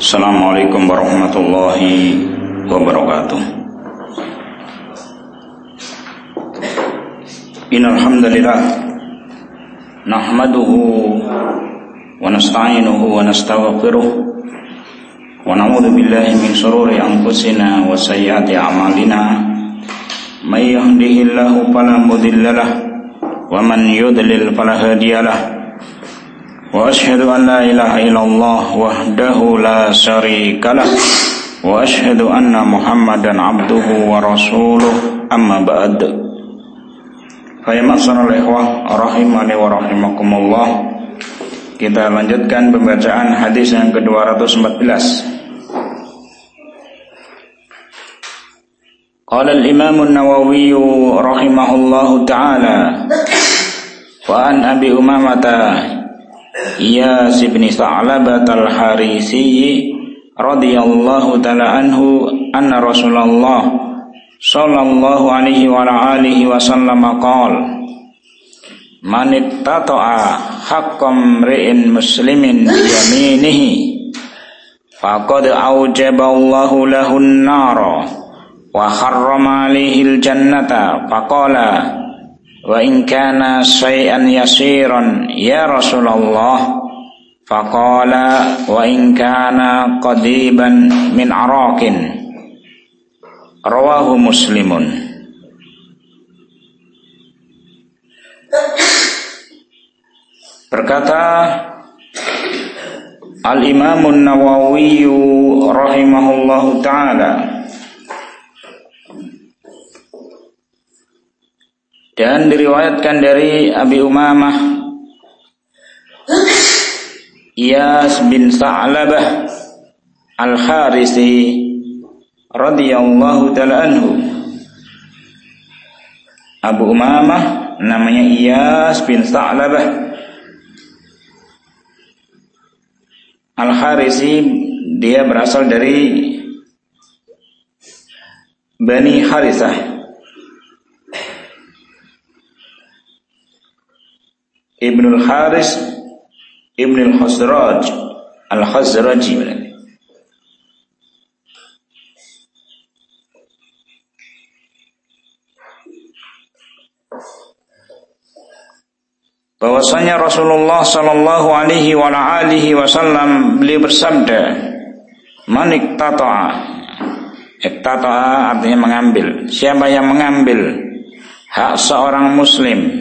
Assalamualaikum warahmatullahi wabarakatuh. Innal hamdalillah nahmaduhu wa nasta'inuhu wa nastaghfiruh wa na'udzu billahi min shururi anfusina wa sayyiati a'malina. May yahdihillahu fala mudilla lahu wa man yudlil fala hadiyalah. Wa ashhadu an la ilaha illallah wahdahu la syarika lah wa ashhadu anna Muhammadan abduhu wa rasuluh, amma ba'd. Fa ya ma'asyiral ikhwah rahimani wa rahimakumullah. Kita lanjutkan pembacaan hadis yang ke-214. Qala al-Imam an-Nawawi rahimahullahu ta'ala wa an Abi Umamah Iyas bin Sa'labah al-Harisi radhiyallahu ta'ala anhu anna Rasulullah sallallahu alaihi wa alihi wa sallam qala man ittata'a haqqam ri'in muslimin biyaminihi faqad awjaba Allahu lahu an-nara wa harrama alaihi al-jannata faqala wa in kana syai'an yasiran ya Rasulullah faqala wa in kana qadiban min araqin rawahu Muslimun. Berkata Al-Imam an-Nawawi rahimahullahu ta'ala, dan diriwayatkan dari Abi Umamah Iyas bin Sa'labah al-Harisi radhiyallahu ta'ala anhu. Abu Umamah namanya Iyas bin Sa'labah al-Harisi, dia berasal dari Bani Harisah, Ibnul Haris Ibnul Khazraj Al-Khazraji. Bahwasanya Rasulullah sallallahu alaihi wa alihi wasallam beliau bersabda, man iktata'a. Iktata'a artinya mengambil. Siapa yang mengambil hak seorang muslim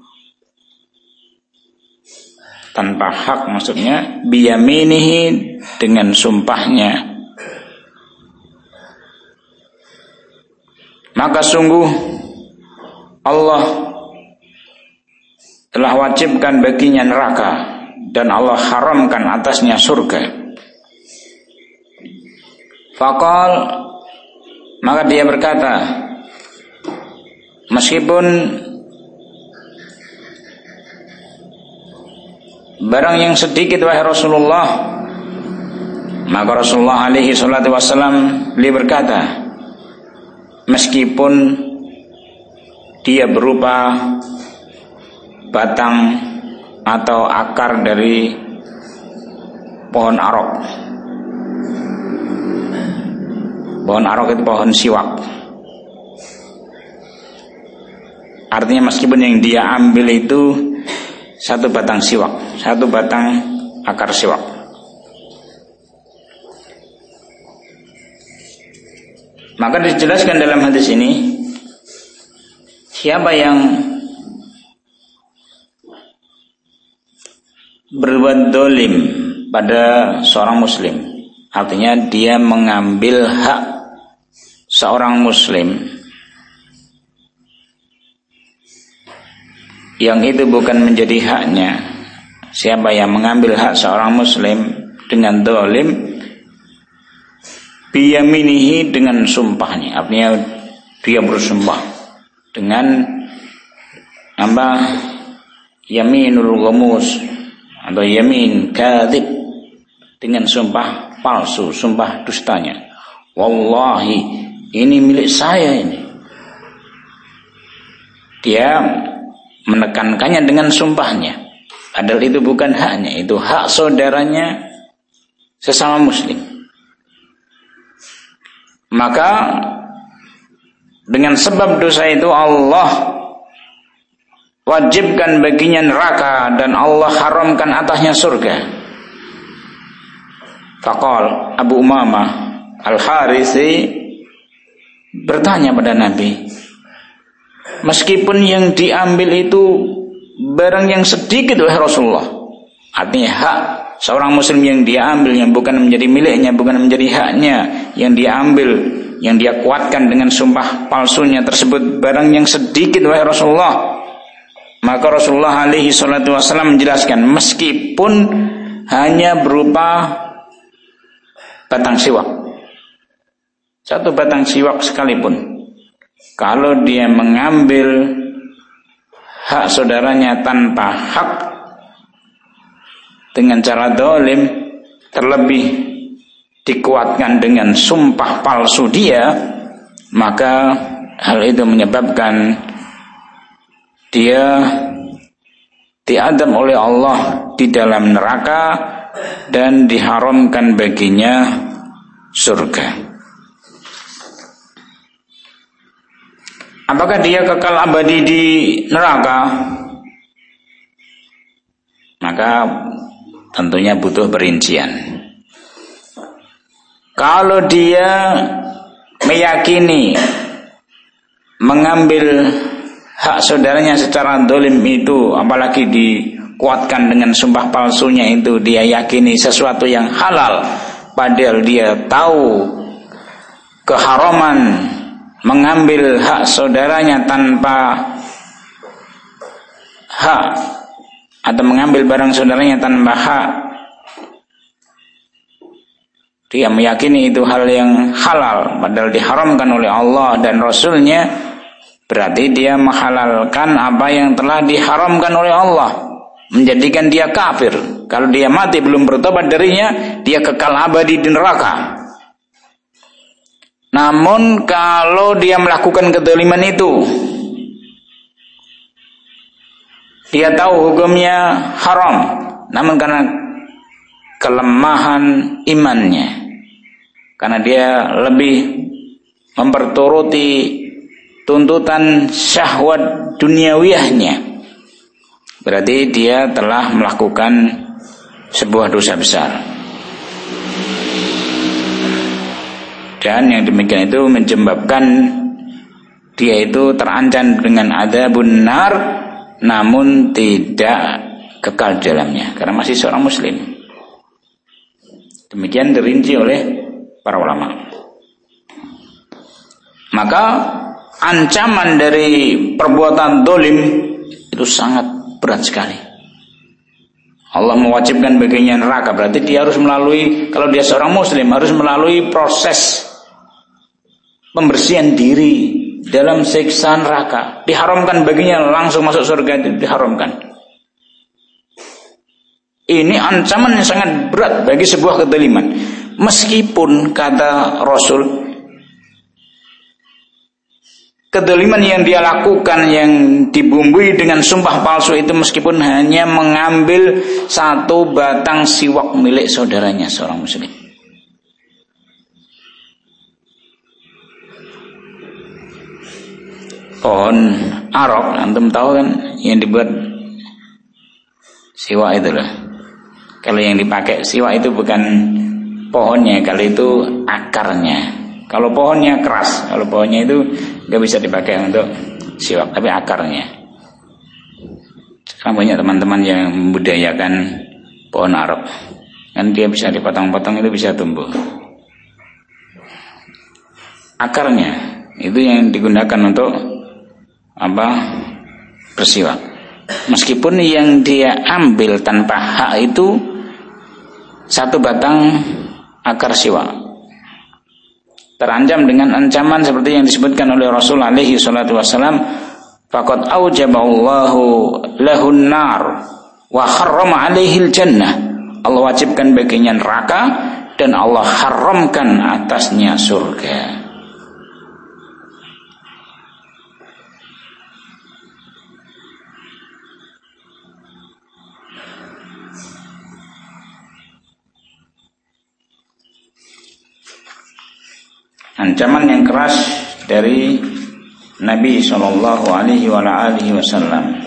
tanpa hak, maksudnya biyaminihi, dengan sumpahnya, maka sungguh Allah telah wajibkan baginya neraka dan Allah haramkan atasnya surga. Faqal, maka dia berkata, meskipun barang yang sedikit wahai Rasulullah, maka Rasulullah alaihi salatu wassalam beliau berkata, meskipun dia berupa batang atau akar dari pohon arok. Pohon arok itu pohon siwak. Artinya meskipun yang dia ambil itu satu batang siwak, satu batang akar siwak. Maka dijelaskan dalam hadis ini, siapa yang berbuat dolim pada seorang muslim, artinya dia mengambil hak seorang muslim yang itu bukan menjadi haknya. Siapa yang mengambil hak seorang muslim dengan dolim, biyaminihi, dengan sumpahnya, artinya dia bersumpah dengan apa, yaminul ghamus atau yamin kadzib, dengan sumpah palsu, sumpah dustanya. Wallahi, ini milik saya ini. Dia menekankannya dengan sumpahnya, padahal itu bukan haknya, itu hak saudaranya sesama muslim. maka dengan sebab dosa itu Allah wajibkan baginya neraka dan Allah haramkan atasnya surga. Faqal Abu Umamah Al-Harisi bertanya pada Nabi, meskipun yang diambil itu barang yang sedikit wahai Rasulullah, artinya hak seorang muslim yang dia ambil, yang bukan menjadi miliknya, bukan menjadi haknya, yang dia ambil, yang dia kuatkan dengan sumpah palsunya tersebut barang yang sedikit wahai Rasulullah, maka Rasulullah alaihi salatu wasallam menjelaskan, meskipun hanya berupa batang siwak, satu batang siwak sekalipun, kalau dia mengambil hak saudaranya tanpa hak dengan cara zalim, terlebih dikuatkan dengan sumpah palsu dia, maka hal itu menyebabkan dia diadab oleh Allah di dalam neraka dan diharamkan baginya surga. Apakah dia kekal abadi di neraka? Maka tentunya butuh perincian. Kalau dia meyakini mengambil hak saudaranya secara zalim itu, apalagi dikuatkan dengan sumpah palsunya itu, dia yakini sesuatu yang halal, padahal dia tahu keharaman mengambil hak saudaranya tanpa hak, atau mengambil barang saudaranya tanpa hak, dia meyakini itu hal yang halal padahal diharamkan oleh Allah dan Rasulnya, berarti dia menghalalkan apa yang telah diharamkan oleh Allah, menjadikan dia kafir. Kalau dia mati belum bertobat darinya, dia kekal abadi di neraka. Namun kalau dia melakukan kezaliman itu, dia tahu hukumnya haram, namun karena kelemahan imannya, karena dia lebih memperturuti tuntutan syahwat duniawiyahnya, berarti dia telah melakukan sebuah dosa besar. Dan yang demikian itu menyebabkan dia itu terancam dengan adzabun nar, namun tidak kekal di dalamnya karena masih seorang muslim. Demikian dirinci oleh para ulama. Maka ancaman dari perbuatan zalim itu sangat berat sekali. Allah mewajibkan baginya neraka, berarti dia harus melalui, kalau dia seorang muslim, harus melalui proses pembersihan diri dalam siksa neraka. Diharamkan baginya langsung masuk surga, itu diharamkan. Ini ancaman yang sangat berat bagi sebuah kezaliman. Meskipun kata Rasul, kezaliman yang dia lakukan yang dibumbui dengan sumpah palsu itu, meskipun hanya mengambil satu batang siwak milik saudaranya seorang muslim. Pohon arok, antum tahu kan, yang dibuat siwak itu loh. Kalau yang dipakai siwak itu bukan pohonnya, kalau itu akarnya. Kalau pohonnya keras, kalau pohonnya itu nggak bisa dipakai untuk siwak, tapi akarnya. Sekarang banyak teman-teman yang membudidayakan pohon arok, kan dia bisa dipotong-potong, itu bisa tumbuh. Akarnya itu yang digunakan untuk bersiwak. Meskipun yang dia ambil tanpa hak itu satu batang akar siwak, terancam dengan ancaman seperti yang disebutkan oleh Rasul alaihi salatu wasalam, faqad aujaballahu lahun nar wa harrama alaihil jannah. Allah wajibkan baginya neraka dan Allah haramkan atasnya surga. ancaman yang keras dari Nabi sallallahu alaihi wasallam.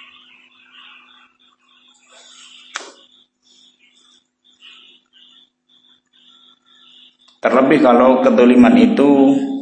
Terlebih kalau kedzaliman itu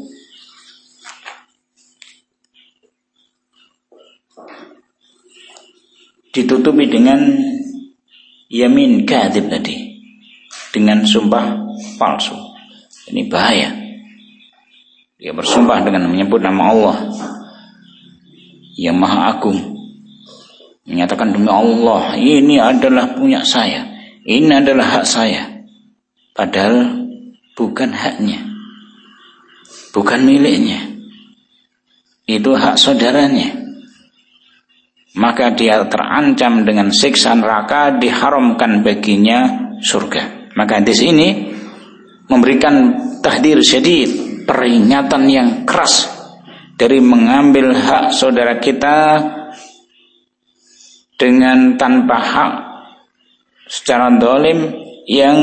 ditutupi dengan yamin kadzib tadi, dengan sumpah palsu. Ini bahaya. Dia bersumpah dengan menyebut nama Allah yang Maha Agung, menyatakan demi Allah, ini adalah punya saya, ini adalah hak saya, padahal bukan haknya, bukan miliknya, itu hak saudaranya. Maka dia terancam dengan siksa neraka, diharamkan baginya surga. Maka hadis ini memberikan tahdir syadid, peringatan yang keras dari mengambil hak saudara kita dengan tanpa hak secara zalim yang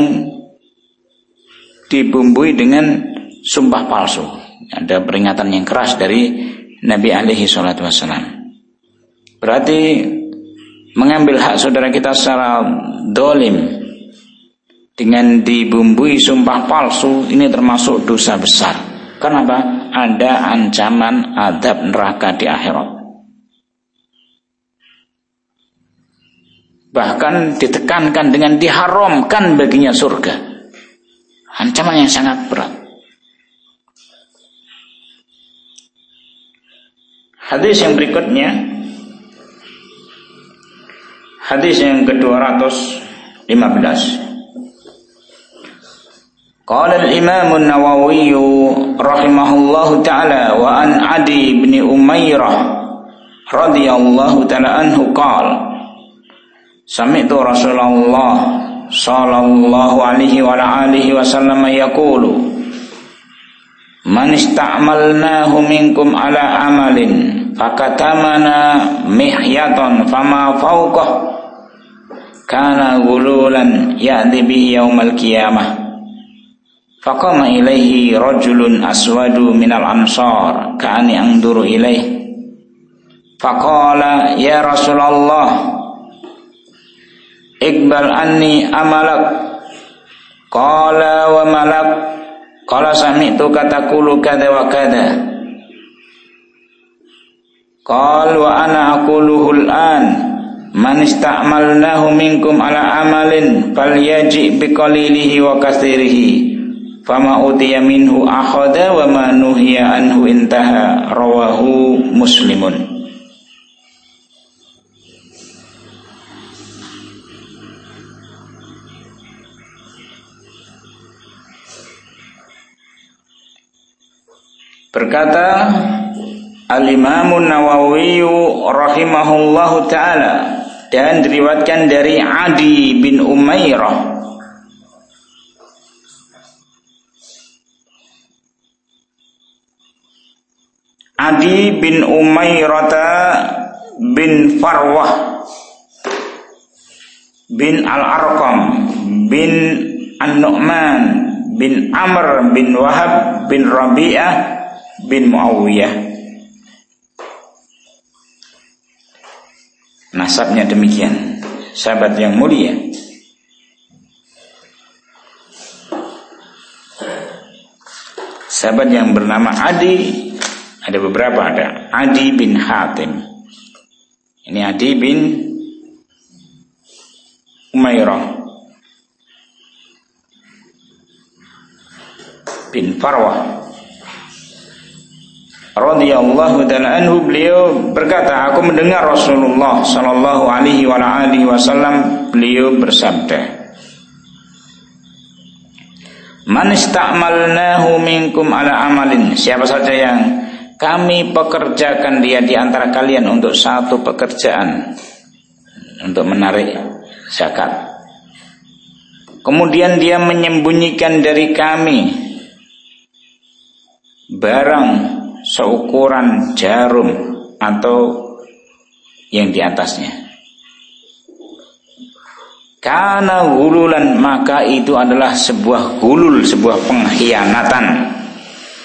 dibumbui dengan sumpah palsu. Ada peringatan yang keras dari Nabi alaihi salatu wassalam. Berarti mengambil hak saudara kita secara zalim dengan dibumbui sumpah palsu ini termasuk dosa besar. Kenapa? Ada ancaman azab neraka di akhirat. Bahkan ditekankan dengan diharamkan baginya surga. Ancaman yang sangat berat. Hadis yang berikutnya, hadis yang ke-215. Qala al-Imam an-Nawawi rahimahullahu ta'ala wa an Adi bin Umairah radhiyallahu ta'ala anhu qala sami'tu Rasulullah sallallahu alaihi wa alihi wasallam yaqulu man ista'malnahu minkum ala amalin fakatamana mihyatan fama fawqah kana gululan ya'ti bihi yaumal qiyamah. Faqama ilaihi rajulun aswadu minal ansar ka'ani anduru ilaih. Faqala ya Rasulullah iqbal anni amalak. Qala wa malak. Qala sami'tu kataqulu kada wa kada. Qala wa ana aquluhu al-an man ista'malnahu minkum ala amalin falyaji biqalilihi wa katsirihi fama utiya minhu akhadha wa ma nuhiya anhu intaha. Rawahu Muslimun. Berkata Al-Imam Nawawi rahimahullahu ta'ala, dan diriwayatkan dari Adi bin Umairah Adi bin Umairata bin Farwah bin Al-Arqam bin An-Nu'man bin Amr bin Wahab bin Rabi'ah bin Muawiyah. Nasabnya demikian, sahabat yang mulia. Sahabat yang bernama Adi, ada beberapa, ada Adi bin Hatim. Ini Adi bin Umairah bin Farwah radhiyallahu ta'ala anhu. Beliau berkata, aku mendengar Rasulullah sallallahu alaihi wasallam, beliau bersabda, man ista'malnahu minkum ala amalin, siapa saja yang kami pekerjakan dia di antara kalian untuk satu pekerjaan, untuk menarik zakat, kemudian dia menyembunyikan dari kami barang seukuran jarum atau yang di atasnya, kana gululan, maka itu adalah sebuah gulul, sebuah pengkhianatan.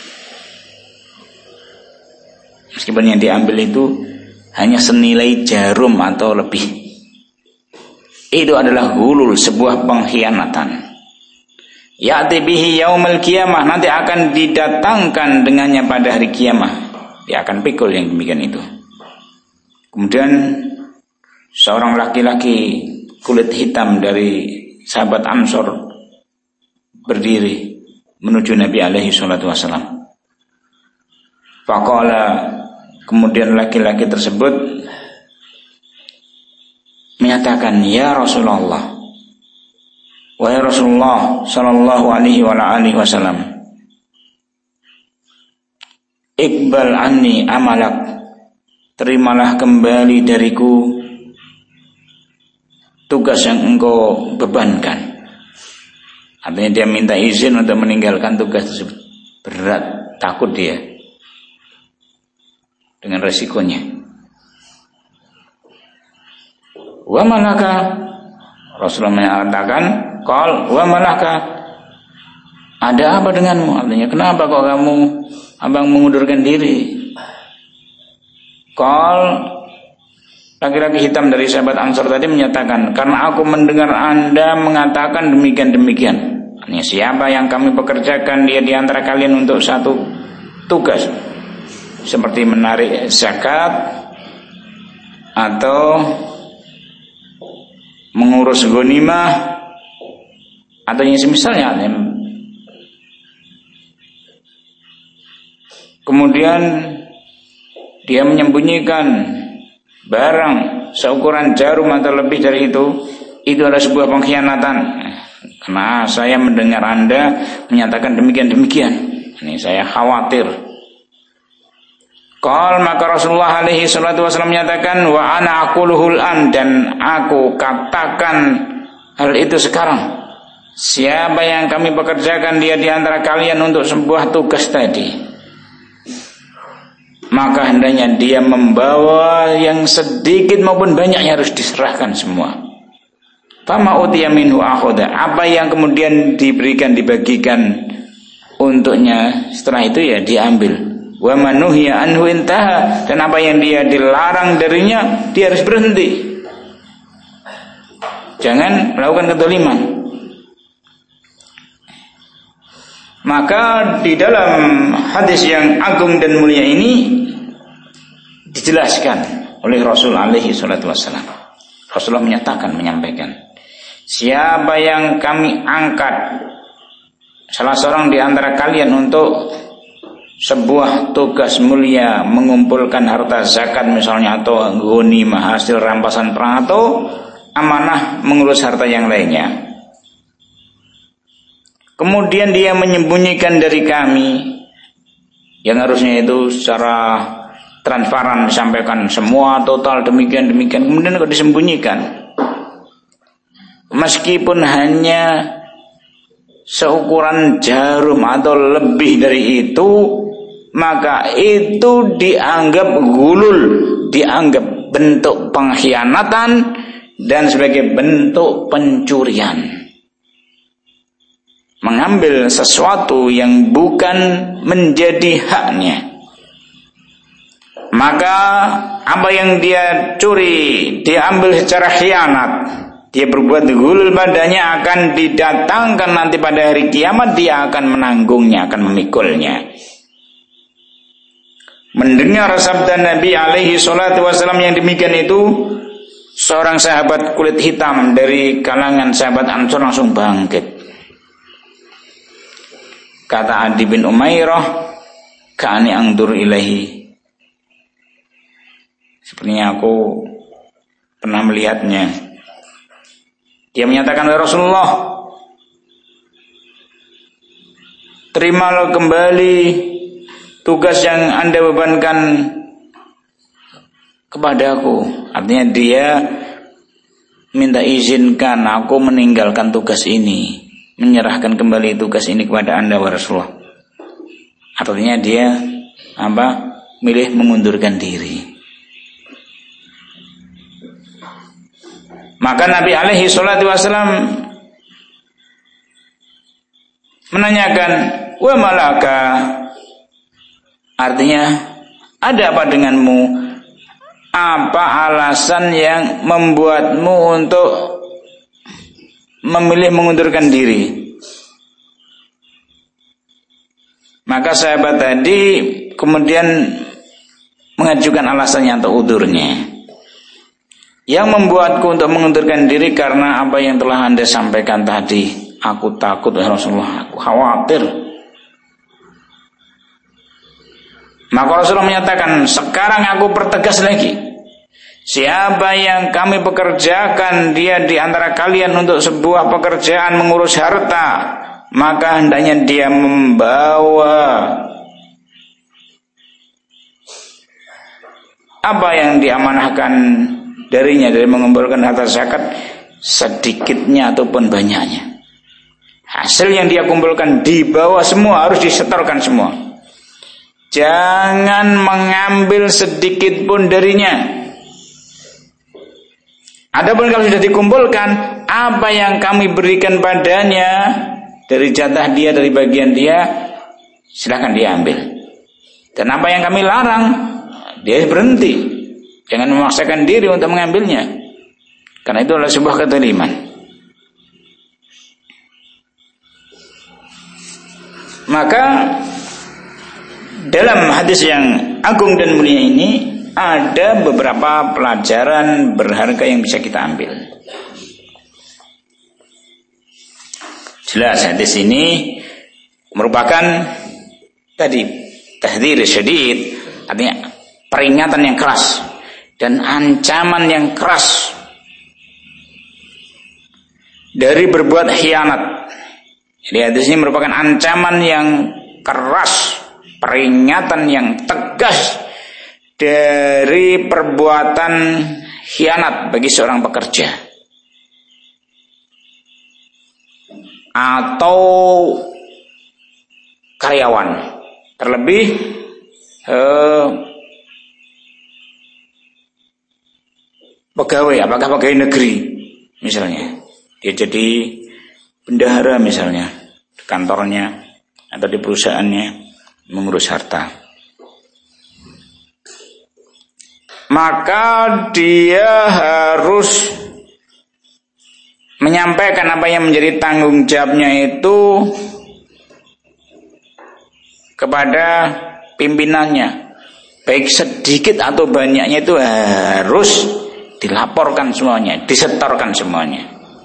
Meskipun yang diambil itu hanya senilai jarum atau lebih. Itu adalah ghulul, sebuah pengkhianatan. Ya'ti bihi yaumil qiyamah, nanti akan didatangkan dengannya pada hari kiamah. Dia akan pikul yang demikian itu. Kemudian seorang laki-laki kulit hitam dari sahabat Ansor berdiri menuju Nabi alaihi salatu wasallam. Faqala, kemudian laki-laki tersebut menyatakan, "Ya Rasulullah, wahai Rasulullah sallallahu alaihi wa alihi wasallam, iqbal anni amalak, terimalah kembali dariku tugas yang engkau bebankan." Artinya dia minta izin untuk meninggalkan tugas tersebut. Berat, takut dia dengan resikonya. Wa malaka, Rasulullah mengatakan, qal wa malaka, ada apa denganmu? Artinya kenapa kok kamu abang mengundurkan diri? Qal, laki-laki hitam dari sahabat Ansor tadi menyatakan, karena aku mendengar Anda mengatakan demikian-demikian. Artinya siapa yang kami pekerjakan dia di antara kalian untuk satu tugas seperti menarik zakat atau mengurus ghanimah atau yang semisalnya. Kemudian dia menyembunyikan barang seukuran jarum atau lebih dari itu adalah sebuah pengkhianatan. Karena saya mendengar Anda menyatakan demikian-demikian, ini saya khawatir. Qal, maka Rasulullah alaihi salatu wasallam menyatakan, wa ana aquluhul an, dan aku katakan hal itu sekarang. Siapa yang kami pekerjakan dia di antara kalian untuk sebuah tugas tadi, maka hendaknya dia membawa yang sedikit maupun banyaknya harus diserahkan semua. Fama utiya minhu akhoda, apa yang kemudian diberikan dibagikan untuknya, setelah itu ya diambil. Wa manuhiya anhu intaha, dan apa yang dia dilarang darinya dia harus berhenti. Jangan melakukan kezaliman. Maka di dalam hadis yang agung dan mulia ini dijelaskan oleh Rasul alaihi salatu wassalam. Rasulullah menyatakan, menyampaikan, siapa yang kami angkat salah seorang di antara kalian untuk sebuah tugas mulia, mengumpulkan harta zakat misalnya, atau ghanimah hasil rampasan perang, atau amanah mengurus harta yang lainnya, kemudian dia menyembunyikan dari kami, yang harusnya itu secara transparan disampaikan semua total demikian-demikian, kemudian kok disembunyikan, meskipun hanya seukuran jarum atau lebih dari itu, maka itu dianggap gulul, dianggap bentuk pengkhianatan dan sebagai bentuk pencurian. Mengambil sesuatu yang bukan menjadi haknya. Maka apa yang dia curi, dia ambil secara khianat, dia berbuat gulul padanya, akan didatangkan nanti pada hari kiamat, dia akan menanggungnya, akan memikulnya. Mendengar sabda Nabi alaihi salatu wasallam yang demikian itu, seorang sahabat kulit hitam dari kalangan sahabat Ansor langsung bangkit. Kata Adi bin Umairah, ka'ani angdur ilahi, sepertinya aku pernah melihatnya. Dia menyatakan, wahai Rasulullah, terimalah kembali tugas yang Anda bebankan kepadaku. Artinya dia minta izinkan aku meninggalkan tugas ini, menyerahkan kembali tugas ini kepada Anda, wahai Rasulullah. Artinya dia milih mengundurkan diri. Maka Nabi alaihi salatu wasallam menanyakan, wa malaka, artinya Ada apa denganmu? Apa alasan yang membuatmu untuk memilih mengundurkan diri? Maka sahabat tadi kemudian mengajukan alasannya atau udurnya. Yang membuatku untuk mengundurkan diri karena apa yang telah Anda sampaikan tadi. Aku takut ya Rasulullah, aku khawatir. Maka Rasulullah menyatakan, sekarang aku pertegas lagi. Siapa yang kami pekerjakan dia di antara kalian untuk sebuah pekerjaan mengurus harta, maka hendaknya dia membawa apa yang diamanahkan darinya dari mengumpulkan harta zakat, sedikitnya ataupun banyaknya. Hasil yang dia kumpulkan dibawa semua, harus disetorkan semua. Jangan mengambil sedikit pun darinya. Adapun kalau sudah dikumpulkan, apa yang kami berikan padanya dari jatah dia, dari bagian dia, silakan dia ambil. Dan apa yang kami larang, dia berhenti. Jangan memaksakan diri untuk mengambilnya, karena itu adalah sebuah kezaliman. Maka dalam hadis yang agung dan mulia ini ada beberapa pelajaran berharga yang bisa kita ambil. Jelas hadis ini merupakan tadi tahdzir syadid, artinya peringatan yang keras dan ancaman yang keras dari berbuat khianat. Jadi hadis ini merupakan ancaman yang keras, peringatan yang tegas dari perbuatan khianat bagi seorang pekerja atau karyawan, terlebih pegawai, apakah pegawai negeri misalnya, dia jadi bendahara misalnya di kantornya atau di perusahaannya mengurus harta, maka dia harus menyampaikan apa yang menjadi tanggung jawabnya itu kepada pimpinannya, baik sedikit atau banyaknya itu harus dilaporkan semuanya, disetorkan semuanya.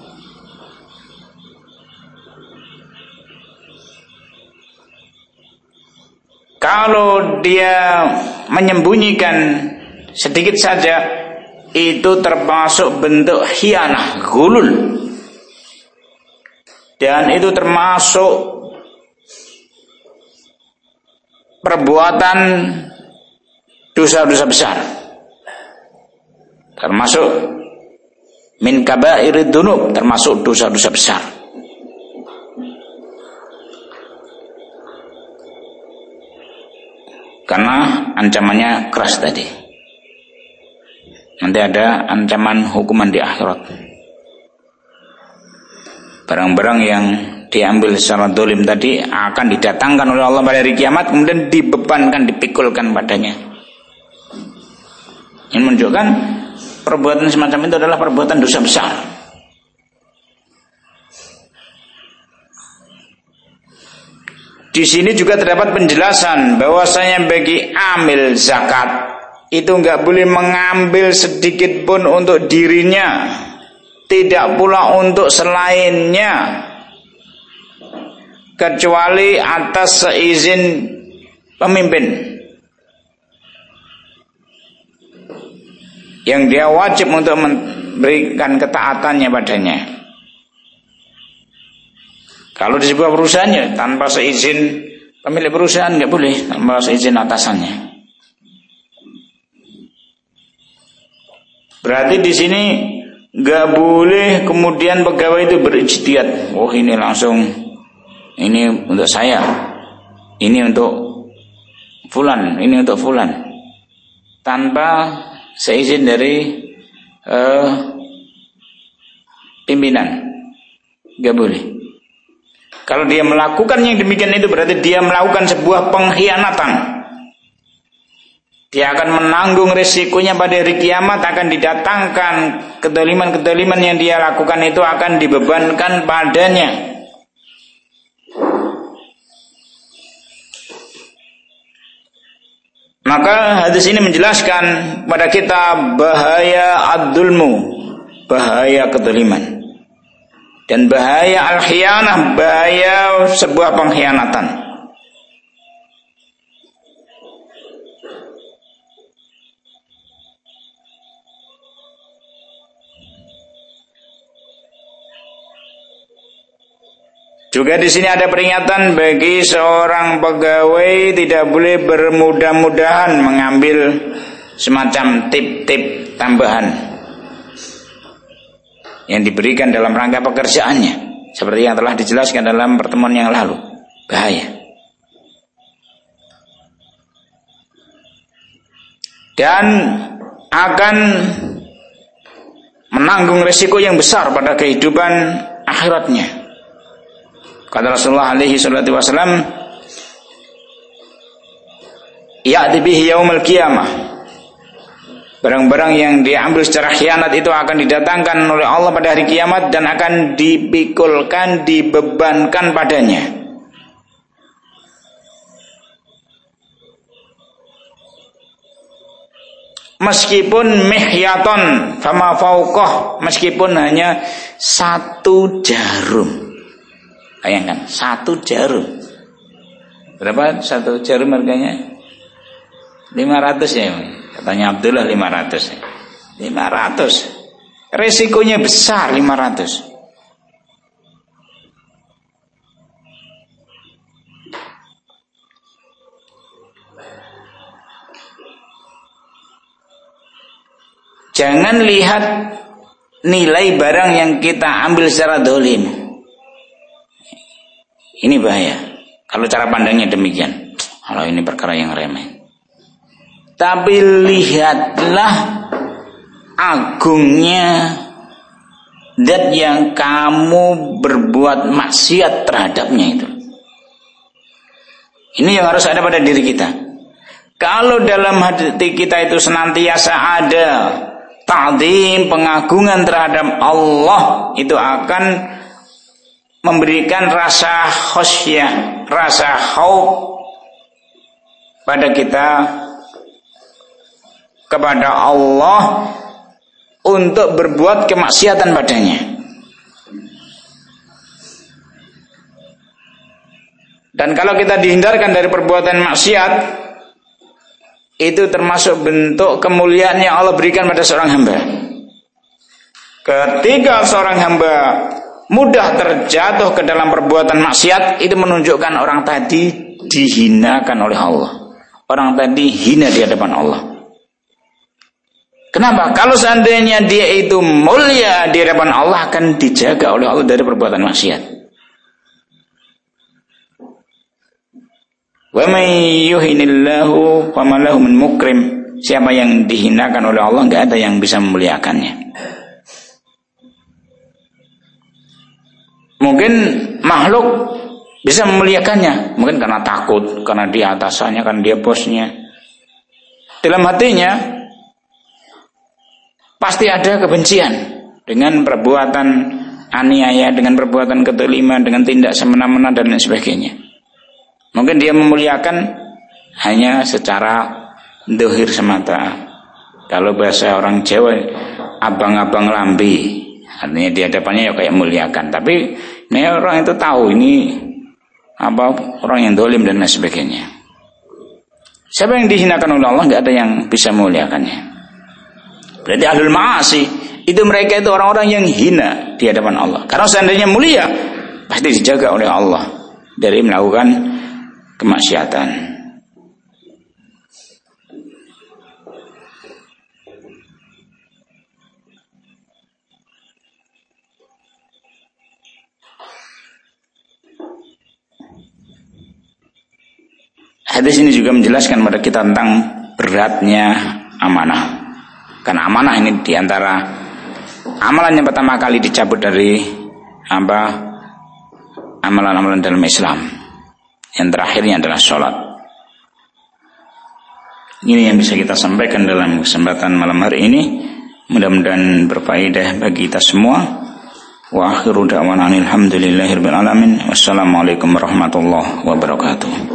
Kalau dia menyembunyikan sedikit saja, itu termasuk bentuk khianah, ghulul. Dan itu termasuk perbuatan dosa-dosa besar, termasuk min kabairid dzunub, termasuk dosa-dosa besar. Karena ancamannya keras tadi. Nanti ada ancaman hukuman di akhirat. Barang-barang yang diambil secara dolim tadi akan didatangkan oleh Allah pada hari kiamat, kemudian dibebankan, dipikulkan padanya. Ini menunjukkan perbuatan semacam itu adalah perbuatan dosa besar. Di sini juga terdapat penjelasan bahwasanya bagi amil zakat itu enggak boleh mengambil sedikit pun untuk dirinya, tidak pula untuk selainnya, kecuali atas seizin pemimpin yang dia wajib untuk memberikan ketaatannya padanya. Kalau di sebuah perusahaannya tanpa seizin pemilik perusahaan nggak boleh, tanpa seizin atasannya. Berarti di sini nggak boleh kemudian pegawai itu berijtihad. Oh ini langsung, ini untuk saya, ini untuk fulan, ini untuk fulan, tanpa seizin dari pimpinan, nggak boleh. Kalau dia melakukan yang demikian itu berarti dia melakukan sebuah pengkhianatan. Dia akan menanggung risikonya pada hari kiamat, akan didatangkan kedoliman-kedoliman yang dia lakukan itu akan dibebankan padanya. Maka hadis ini menjelaskan pada kita bahaya ad-dulmu, bahaya kedoliman, dan bahaya al-khiyanah, bahaya sebuah pengkhianatan. Juga di sini ada peringatan bagi seorang pegawai tidak boleh bermudah-mudahan mengambil semacam tip-tip tambahan yang diberikan dalam rangka pekerjaannya, seperti yang telah dijelaskan dalam pertemuan yang lalu. Bahaya. Dan akan menanggung risiko yang besar pada kehidupan akhiratnya. Kata Rasulullah alaihi salatu wasallam, ya'ti bihi yaumil qiyamah. Barang-barang yang diambil secara khianat itu akan didatangkan oleh Allah pada hari kiamat dan akan dipikulkan, dibebankan padanya. Meskipun mihyaton fama fauqah, meskipun hanya 1 jarum. Bayangkan, 1 jarum. Berapa 1 jarum harganya? 500 ya. Katanya Abdullah 500. 500. Resikonya besar 500. Jangan lihat nilai barang yang kita ambil secara dolim. Ini bahaya. Kalau cara pandangnya demikian, kalau ini perkara yang remeh. Tapi lihatlah agungnya zat yang kamu berbuat maksiat terhadapnya itu. Ini yang harus ada pada diri kita. Kalau dalam hati kita itu senantiasa ada ta'zim, pengagungan terhadap Allah, itu akan memberikan rasa khasyah, rasa khauf pada kita kepada Allah untuk berbuat kemaksiatan padanya. Dan kalau kita dihindarkan dari perbuatan maksiat, itu termasuk bentuk kemuliaan yang Allah berikan pada seorang hamba. Ketika seorang hamba mudah terjatuh ke dalam perbuatan maksiat, itu menunjukkan orang tadi dihinakan oleh Allah. Orang tadi hina di hadapan Allah. Kenapa? Kalau seandainya dia itu mulia di hadapan Allah, akan dijaga oleh Allah dari perbuatan maksiat. Wa may yuhinillahu fama lahu min mukrim. Siapa yang dihinakan oleh Allah, enggak ada yang bisa memuliakannya. Mungkin makhluk bisa memuliakannya, mungkin karena takut, karena dia atasannya, karena dia bosnya. Dalam hatinya pasti ada kebencian dengan perbuatan aniaya, dengan perbuatan kezaliman, dengan tindak semena-mena dan lain sebagainya. Mungkin dia memuliakan hanya secara zahir semata. Kalau bahasa orang Jawa, abang-abang lambi. Artinya di hadapannya ya kayak muliakan, tapi ini orang itu tahu ini orang yang dolim dan lain sebagainya. Siapa yang dihinakan oleh Allah, nggak ada yang bisa memuliakannya. Berarti ahlul ma'asi itu mereka itu orang-orang yang hina di hadapan Allah. Karena seandainya mulia, pasti dijaga oleh Allah dari melakukan kemaksiatan. Hadis ini juga menjelaskan kepada kita tentang beratnya amanah. Karena amanah ini diantara amalan yang pertama kali dicabut dari amalan-amalan dalam Islam. Yang terakhirnya adalah sholat. Ini yang bisa kita sampaikan dalam kesempatan malam hari ini. Mudah-mudahan berfaedah bagi kita semua. Wa akhiru da'wana alhamdulillahirabbil alamin. Wassalamualaikum warahmatullahi wabarakatuh.